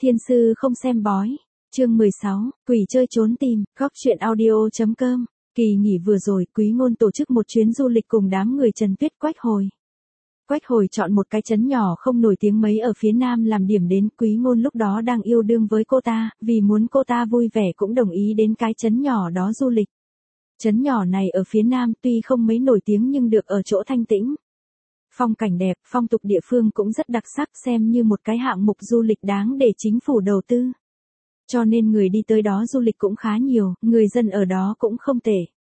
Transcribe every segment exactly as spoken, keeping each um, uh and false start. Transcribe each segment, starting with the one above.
Thiên sư không xem bói. Chương mười sáu, quỷ chơi trốn tìm, góc chuyện audio.com. Kỳ nghỉ vừa rồi, Quý Ngôn tổ chức một chuyến du lịch cùng đám người Trần Tuyết Quách Hồi. Quách Hồi chọn một cái trấn nhỏ không nổi tiếng mấy ở phía nam làm điểm đến. Quý Ngôn lúc đó đang yêu đương với cô ta, vì muốn cô ta vui vẻ cũng đồng ý đến cái trấn nhỏ đó du lịch. Trấn nhỏ này ở phía nam tuy không mấy nổi tiếng nhưng được ở chỗ thanh tĩnh. Phong cảnh đẹp, phong tục địa phương cũng rất đặc sắc, xem như một cái hạng mục du lịch đáng để chính phủ đầu tư. Cho nên người đi tới đó du lịch cũng khá nhiều, người dân ở đó cũng không tệ.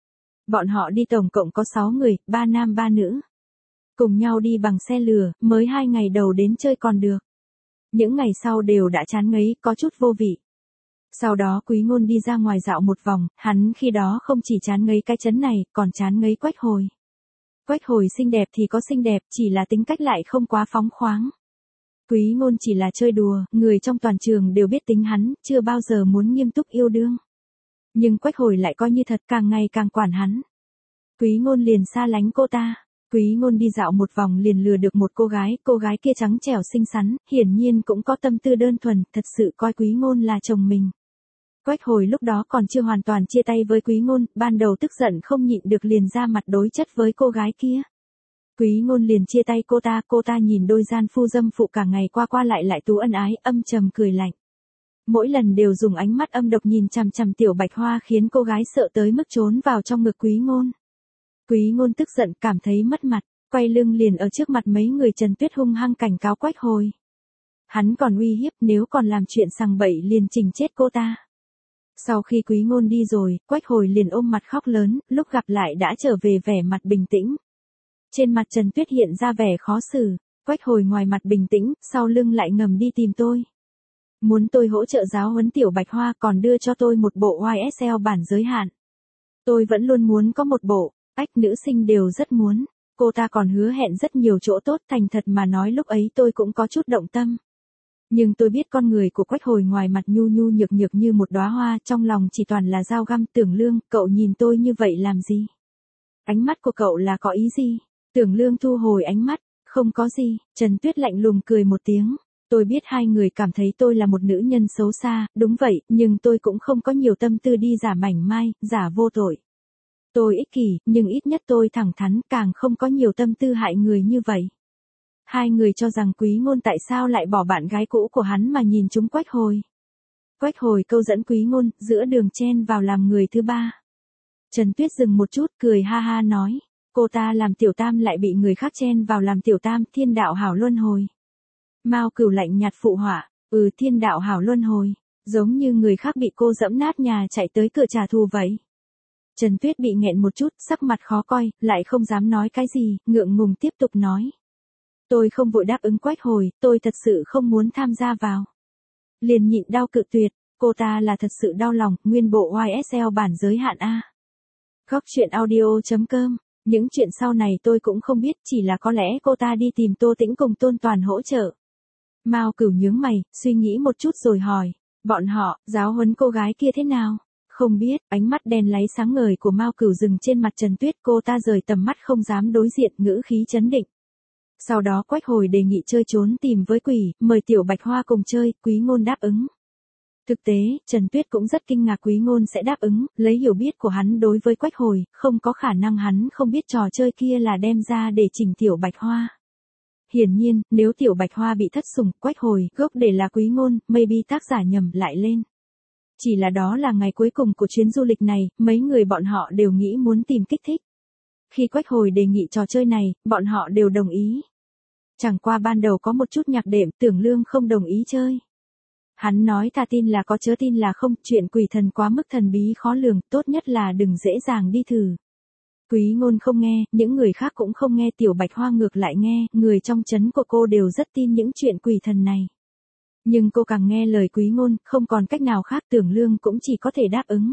Bọn họ đi tổng cộng có sáu người, ba nam ba nữ. Cùng nhau đi bằng xe lửa, mới hai ngày đầu đến chơi còn được. Những ngày sau đều đã chán ngấy, có chút vô vị. Sau đó Quý Ngôn đi ra ngoài dạo một vòng, hắn khi đó không chỉ chán ngấy cái trấn này, còn chán ngấy Quách Hồi. Quách Hồi xinh đẹp thì có xinh đẹp, chỉ là tính cách lại không quá phóng khoáng. Quý Ngôn chỉ là chơi đùa, người trong toàn trường đều biết tính hắn, chưa bao giờ muốn nghiêm túc yêu đương. Nhưng Quách Hồi lại coi như thật, càng ngày càng quản hắn. Quý Ngôn liền xa lánh cô ta. Quý Ngôn đi dạo một vòng liền lừa được một cô gái, cô gái kia trắng trẻo xinh xắn, hiển nhiên cũng có tâm tư đơn thuần, thật sự coi Quý Ngôn là chồng mình. Quách Hồi lúc đó còn chưa hoàn toàn chia tay với Quý Ngôn, ban đầu tức giận không nhịn được liền ra mặt đối chất với cô gái kia. Quý Ngôn liền chia tay cô ta, cô ta nhìn đôi gian phu dâm phụ cả ngày qua qua lại lại tú ân ái, âm trầm cười lạnh. Mỗi lần đều dùng ánh mắt âm độc nhìn chằm chằm Tiểu Bạch Hoa khiến cô gái sợ tới mức trốn vào trong ngực Quý Ngôn. Quý Ngôn tức giận cảm thấy mất mặt, quay lưng liền ở trước mặt mấy người Trần Tuyết hung hăng cảnh cáo Quách Hồi. Hắn còn uy hiếp nếu còn làm chuyện sằng bậy liền chỉnh chết cô ta. Sau khi Quý Ngôn đi rồi, Quách Hồi liền ôm mặt khóc lớn, lúc gặp lại đã trở về vẻ mặt bình tĩnh. Trên mặt Trần Tuyết hiện ra vẻ khó xử, Quách Hồi ngoài mặt bình tĩnh, sau lưng lại ngầm đi tìm tôi. Muốn tôi hỗ trợ giáo huấn Tiểu Bạch Hoa, còn đưa cho tôi một bộ i ét lờ bản giới hạn. Tôi vẫn luôn muốn có một bộ, ách nữ sinh đều rất muốn, cô ta còn hứa hẹn rất nhiều chỗ tốt, thành thật mà nói lúc ấy tôi cũng có chút động tâm. Nhưng tôi biết con người của Quách Hồi ngoài mặt nhu nhu nhược nhược như một đóa hoa, trong lòng chỉ toàn là dao găm. Tưởng Lương, cậu nhìn tôi như vậy làm gì? Ánh mắt của cậu là có ý gì? Tưởng Lương thu hồi ánh mắt, không có gì. Trần Tuyết lạnh lùng cười một tiếng. Tôi biết hai người cảm thấy tôi là một nữ nhân xấu xa, đúng vậy, nhưng tôi cũng không có nhiều tâm tư đi giả mảnh mai, giả vô tội. Tôi ích kỷ, nhưng ít nhất tôi thẳng thắn, càng không có nhiều tâm tư hại người như vậy. Hai người cho rằng Quý Ngôn tại sao lại bỏ bạn gái cũ của hắn mà nhìn chúng Quách Hồi. Quách Hồi câu dẫn Quý Ngôn, giữa đường chen vào làm người thứ ba. Trần Tuyết dừng một chút, cười ha ha nói, cô ta làm tiểu tam lại bị người khác chen vào làm tiểu tam, thiên đạo hảo luân hồi. Mao Cửu lạnh nhạt phụ họa, ừ thiên đạo hảo luân hồi, giống như người khác bị cô dẫm nát nhà chạy tới cửa trả thù vậy. Trần Tuyết bị nghẹn một chút, sắc mặt khó coi, lại không dám nói cái gì, ngượng ngùng tiếp tục nói. Tôi không vội đáp ứng Quách Hồi, tôi thật sự không muốn tham gia vào. Liền nhịn đau cự tuyệt, cô ta là thật sự đau lòng, nguyên bộ i ét lờ bản giới hạn A. Góc chuyện audio.com, những chuyện sau này tôi cũng không biết, chỉ là có lẽ cô ta đi tìm Tô Tĩnh cùng Tôn Toàn hỗ trợ. Mao Cửu nhướng mày, suy nghĩ một chút rồi hỏi, bọn họ, giáo huấn cô gái kia thế nào? Không biết, ánh mắt đen láy sáng ngời của Mao Cửu dừng trên mặt Trần Tuyết, cô ta rời tầm mắt không dám đối diện, ngữ khí chấn định. Sau đó Quách Hồi đề nghị chơi trốn tìm với quỷ, mời Tiểu Bạch Hoa cùng chơi, Quý Ngôn đáp ứng. Thực tế, Trần Tuyết cũng rất kinh ngạc Quý Ngôn sẽ đáp ứng, lấy hiểu biết của hắn đối với Quách Hồi, không có khả năng hắn không biết trò chơi kia là đem ra để chỉnh Tiểu Bạch Hoa. Hiển nhiên, nếu Tiểu Bạch Hoa bị thất sủng, Quách Hồi, gốc để là Quý Ngôn, maybe tác giả nhầm lại lên. Chỉ là đó là ngày cuối cùng của chuyến du lịch này, mấy người bọn họ đều nghĩ muốn tìm kích thích. Khi Quách Hồi đề nghị trò chơi này, bọn họ đều đồng ý. Chẳng qua ban đầu có một chút nhạc đệm, Tưởng Lương không đồng ý chơi. Hắn nói thà tin là có chớ tin là không, chuyện quỷ thần quá mức thần bí khó lường, tốt nhất là đừng dễ dàng đi thử. Quý Ngôn không nghe, những người khác cũng không nghe, Tiểu Bạch Hoa ngược lại nghe, người trong trấn của cô đều rất tin những chuyện quỷ thần này. Nhưng cô càng nghe lời Quý Ngôn, không còn cách nào khác, Tưởng Lương cũng chỉ có thể đáp ứng.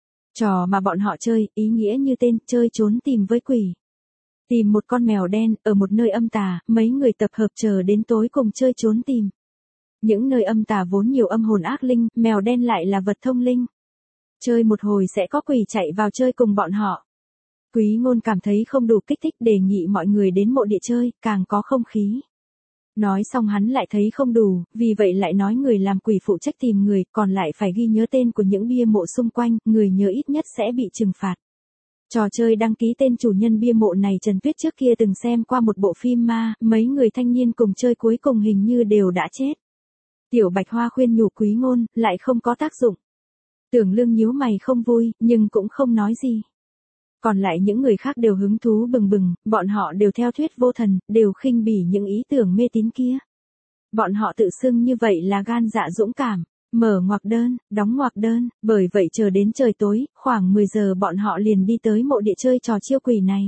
Trò mà bọn họ chơi, ý nghĩa như tên, chơi trốn tìm với quỷ. Tìm một con mèo đen, ở một nơi âm tà, mấy người tập hợp chờ đến tối cùng chơi trốn tìm. Những nơi âm tà vốn nhiều âm hồn ác linh, mèo đen lại là vật thông linh. Chơi một hồi sẽ có quỷ chạy vào chơi cùng bọn họ. Quý Ngôn cảm thấy không đủ kích thích, đề nghị mọi người đến mộ địa chơi, càng có không khí. Nói xong hắn lại thấy không đủ, vì vậy lại nói người làm quỷ phụ trách tìm người, còn lại phải ghi nhớ tên của những bia mộ xung quanh, người nhớ ít nhất sẽ bị trừng phạt. Trò chơi đăng ký tên chủ nhân bia mộ này Trần Tuyết trước kia từng xem qua một bộ phim ma, mấy người thanh niên cùng chơi cuối cùng hình như đều đã chết. Tiểu Bạch Hoa khuyên nhủ Quý Ngôn, lại không có tác dụng. Tưởng Lương nhíu mày không vui, nhưng cũng không nói gì. Còn lại những người khác đều hứng thú bừng bừng, bọn họ đều theo thuyết vô thần, đều khinh bỉ những ý tưởng mê tín kia. Bọn họ tự xưng như vậy là gan dạ dũng cảm, mở ngoặc đơn, đóng ngoặc đơn, bởi vậy chờ đến trời tối, khoảng mười giờ bọn họ liền đi tới mộ địa chơi trò chiêu quỷ này.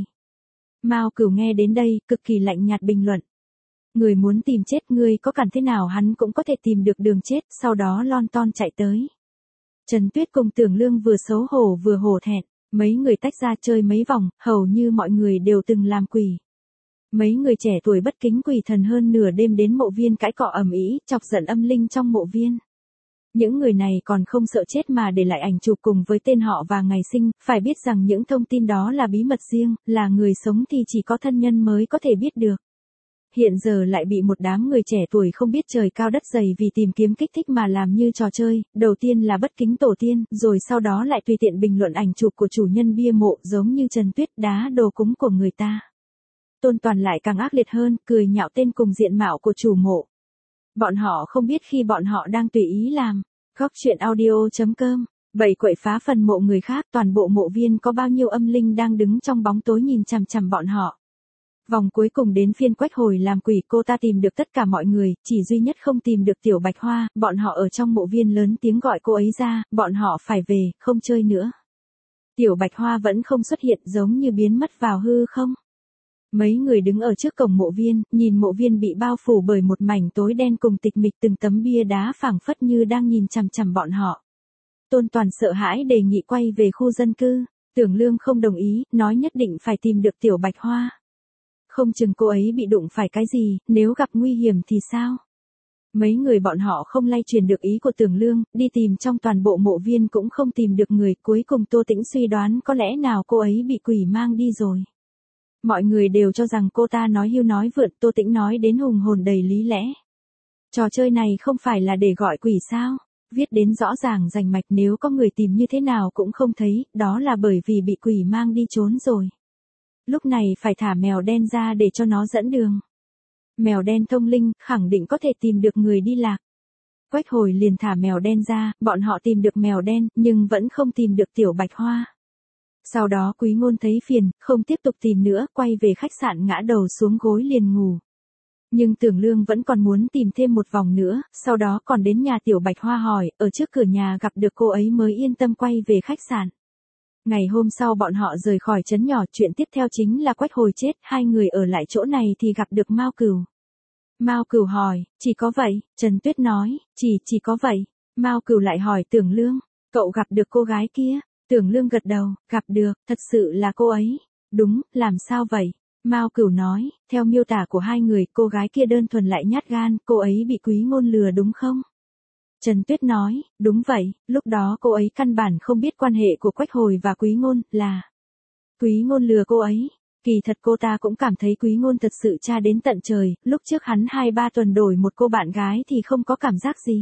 Mao Cửu nghe đến đây, cực kỳ lạnh nhạt bình luận. Người muốn tìm chết ngươi có cản thế nào hắn cũng có thể tìm được đường chết, sau đó lon ton chạy tới. Trần Tuyết cùng Tưởng Lương vừa xấu hổ vừa hổ thẹn, mấy người tách ra chơi mấy vòng, hầu như mọi người đều từng làm quỷ. Mấy người trẻ tuổi bất kính quỷ thần hơn nửa đêm đến mộ viên cãi cọ ầm ĩ, chọc giận âm linh trong mộ viên. Những người này còn không sợ chết mà để lại ảnh chụp cùng với tên họ và ngày sinh, phải biết rằng những thông tin đó là bí mật riêng, là người sống thì chỉ có thân nhân mới có thể biết được. Hiện giờ lại bị một đám người trẻ tuổi không biết trời cao đất dày vì tìm kiếm kích thích mà làm như trò chơi, đầu tiên là bất kính tổ tiên, rồi sau đó lại tùy tiện bình luận ảnh chụp của chủ nhân bia mộ giống như Trần Tuyết đá đồ cúng của người ta. Tôn Toàn lại càng ác liệt hơn, cười nhạo tên cùng diện mạo của chủ mộ. Bọn họ không biết khi bọn họ đang tùy ý làm. Góc truyện audio chấm com, bậy quậy phá phần mộ người khác, toàn bộ mộ viên có bao nhiêu âm linh đang đứng trong bóng tối nhìn chằm chằm bọn họ. Vòng cuối cùng đến phiên Quách Hồi làm quỷ, cô ta tìm được tất cả mọi người, chỉ duy nhất không tìm được Tiểu Bạch Hoa, bọn họ ở trong mộ viên lớn tiếng gọi cô ấy ra, bọn họ phải về, không chơi nữa. Tiểu Bạch Hoa vẫn không xuất hiện, giống như biến mất vào hư không. Mấy người đứng ở trước cổng mộ viên, nhìn mộ viên bị bao phủ bởi một mảnh tối đen cùng tịch mịch, từng tấm bia đá phảng phất như đang nhìn chằm chằm bọn họ. Tôn Toàn sợ hãi đề nghị quay về khu dân cư, Tưởng Lương không đồng ý, nói nhất định phải tìm được Tiểu Bạch Hoa. Không chừng cô ấy bị đụng phải cái gì, nếu gặp nguy hiểm thì sao? Mấy người bọn họ không lay truyền được ý của Tưởng Lương, đi tìm trong toàn bộ mộ viên cũng không tìm được người, cuối cùng Tô Tĩnh suy đoán có lẽ nào cô ấy bị quỷ mang đi rồi. Mọi người đều cho rằng cô ta nói hưu nói vượn, Tô Tĩnh nói đến hùng hồn đầy lý lẽ. Trò chơi này không phải là để gọi quỷ sao? Viết đến rõ ràng rành mạch, nếu có người tìm như thế nào cũng không thấy, đó là bởi vì bị quỷ mang đi trốn rồi. Lúc này phải thả mèo đen ra để cho nó dẫn đường. Mèo đen thông linh, khẳng định có thể tìm được người đi lạc. Quách Hồi liền thả mèo đen ra, bọn họ tìm được mèo đen, nhưng vẫn không tìm được Tiểu Bạch Hoa. Sau đó Quý Ngôn thấy phiền, không tiếp tục tìm nữa, quay về khách sạn ngã đầu xuống gối liền ngủ. Nhưng Tưởng Lương vẫn còn muốn tìm thêm một vòng nữa, sau đó còn đến nhà Tiểu Bạch Hoa hỏi, ở trước cửa nhà gặp được cô ấy mới yên tâm quay về khách sạn. Ngày hôm sau bọn họ rời khỏi trấn nhỏ, chuyện tiếp theo chính là Quách Hồi chết, hai người ở lại chỗ này thì gặp được Mao Cửu. Mao Cửu hỏi, chỉ có vậy? Trần Tuyết nói, chỉ, chỉ có vậy. Mao Cửu lại hỏi Tưởng Lương, cậu gặp được cô gái kia? Tưởng Lương gật đầu, gặp được, thật sự là cô ấy. Đúng, làm sao vậy? Mao Cửu nói, theo miêu tả của hai người, cô gái kia đơn thuần lại nhát gan, cô ấy bị Quý Ngôn lừa đúng không? Trần Tuyết nói, đúng vậy, lúc đó cô ấy căn bản không biết quan hệ của Quách Hồi và Quý Ngôn, là Quý Ngôn lừa cô ấy. Kỳ thật cô ta cũng cảm thấy Quý Ngôn thật sự tra đến tận trời, lúc trước hắn hai ba tuần đổi một cô bạn gái thì không có cảm giác gì.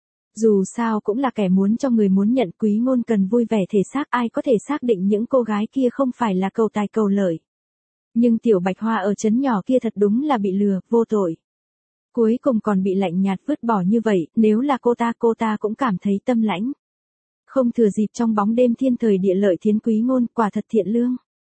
Dù sao cũng là kẻ muốn cho người muốn nhận, Quý Ngôn cần vui vẻ thể xác, ai có thể xác định những cô gái kia không phải là cầu tài cầu lợi. Nhưng Tiểu Bạch Hoa ở trấn nhỏ kia thật đúng là bị lừa, vô tội. Cuối cùng còn bị lạnh nhạt vứt bỏ như vậy, nếu là cô ta cô ta cũng cảm thấy tâm lãnh. Không thừa dịp trong bóng đêm thiên thời địa lợi thiến Quý Ngôn, quả thật thiện lương.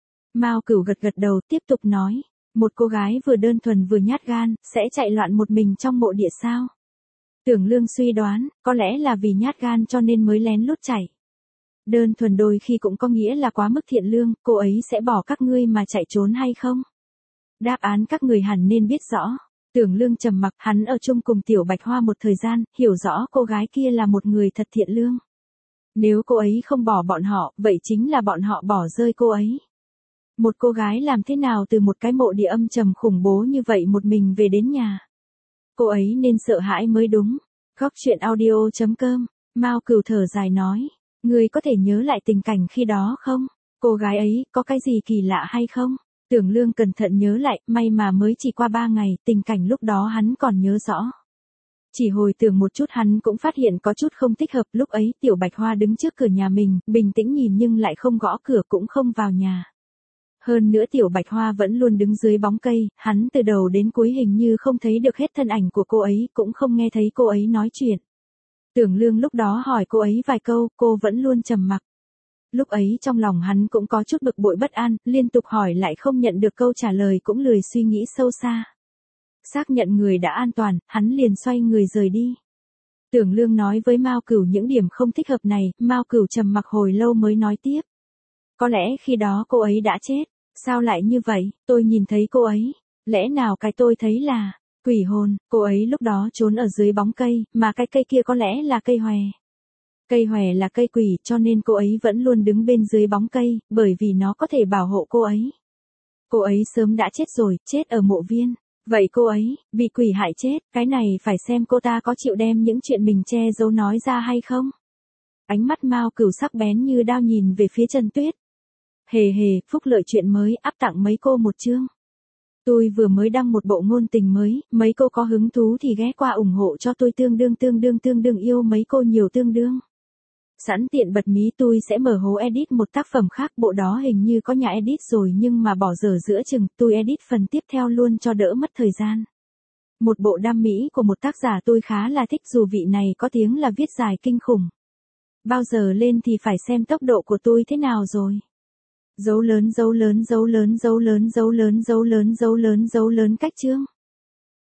Mao Cửu gật gật đầu tiếp tục nói, một cô gái vừa đơn thuần vừa nhát gan, sẽ chạy loạn một mình trong mộ địa sao? Tưởng Lương suy đoán, có lẽ là vì nhát gan cho nên mới lén lút chạy. Đơn thuần đôi khi cũng có nghĩa là quá mức thiện lương, cô ấy sẽ bỏ các ngươi mà chạy trốn hay không? Đáp án các người hẳn nên biết rõ. Tưởng Lương trầm mặc, hắn ở chung cùng Tiểu Bạch Hoa một thời gian, hiểu rõ cô gái kia là một người thật thiện lương. Nếu cô ấy không bỏ bọn họ, vậy chính là bọn họ bỏ rơi cô ấy. Một cô gái làm thế nào từ một cái mộ địa âm trầm khủng bố như vậy một mình về đến nhà? Cô ấy nên sợ hãi mới đúng. Góc truyện audio chấm com, Mao Cửu thở dài nói, ngươi có thể nhớ lại tình cảnh khi đó không? Cô gái ấy, có cái gì kỳ lạ hay không? Tưởng Lương cẩn thận nhớ lại, may mà mới chỉ qua ba ngày, tình cảnh lúc đó hắn còn nhớ rõ. Chỉ hồi tưởng một chút hắn cũng phát hiện có chút không thích hợp, lúc ấy Tiểu Bạch Hoa đứng trước cửa nhà mình, bình tĩnh nhìn nhưng lại không gõ cửa cũng không vào nhà. Hơn nữa Tiểu Bạch Hoa vẫn luôn đứng dưới bóng cây, hắn từ đầu đến cuối hình như không thấy được hết thân ảnh của cô ấy, cũng không nghe thấy cô ấy nói chuyện. Tưởng Lương lúc đó hỏi cô ấy vài câu, cô vẫn luôn trầm mặc. Lúc ấy trong lòng hắn cũng có chút bực bội bất an, liên tục hỏi lại không nhận được câu trả lời cũng lười suy nghĩ sâu xa. Xác nhận người đã an toàn, hắn liền xoay người rời đi. Tưởng Lương nói với Mao Cửu những điểm không thích hợp này, Mao Cửu trầm mặc hồi lâu mới nói tiếp. Có lẽ khi đó cô ấy đã chết, sao lại như vậy, tôi nhìn thấy cô ấy, lẽ nào cái tôi thấy là quỷ hồn, cô ấy lúc đó trốn ở dưới bóng cây, mà cái cây kia có lẽ là cây hòe. Cây hòe là cây quỷ cho nên cô ấy vẫn luôn đứng bên dưới bóng cây, bởi vì nó có thể bảo hộ cô ấy. Cô ấy sớm đã chết rồi, chết ở mộ viên. Vậy cô ấy, bị quỷ hại chết, cái này phải xem cô ta có chịu đem những chuyện mình che giấu nói ra hay không. Ánh mắt Mao Cửu sắc bén như đao nhìn về phía Trần Tuyết. Hề hề, phúc lợi chuyện mới, áp tặng mấy cô một chương. Tôi vừa mới đăng một bộ ngôn tình mới, mấy cô có hứng thú thì ghé qua ủng hộ cho tôi tương đương tương đương tương đương yêu mấy cô nhiều tương đương. Sẵn tiện bật mí tôi sẽ mở hố edit một tác phẩm khác, bộ đó hình như có nhà edit rồi nhưng mà bỏ dở giữa chừng, tôi edit phần tiếp theo luôn cho đỡ mất thời gian. Một bộ đam mỹ của một tác giả tôi khá là thích dù vị này có tiếng là viết dài kinh khủng. Bao giờ lên thì phải xem tốc độ của tôi thế nào rồi. Dấu lớn dấu lớn dấu lớn dấu lớn dấu lớn dấu lớn dấu lớn dấu lớn cách chương.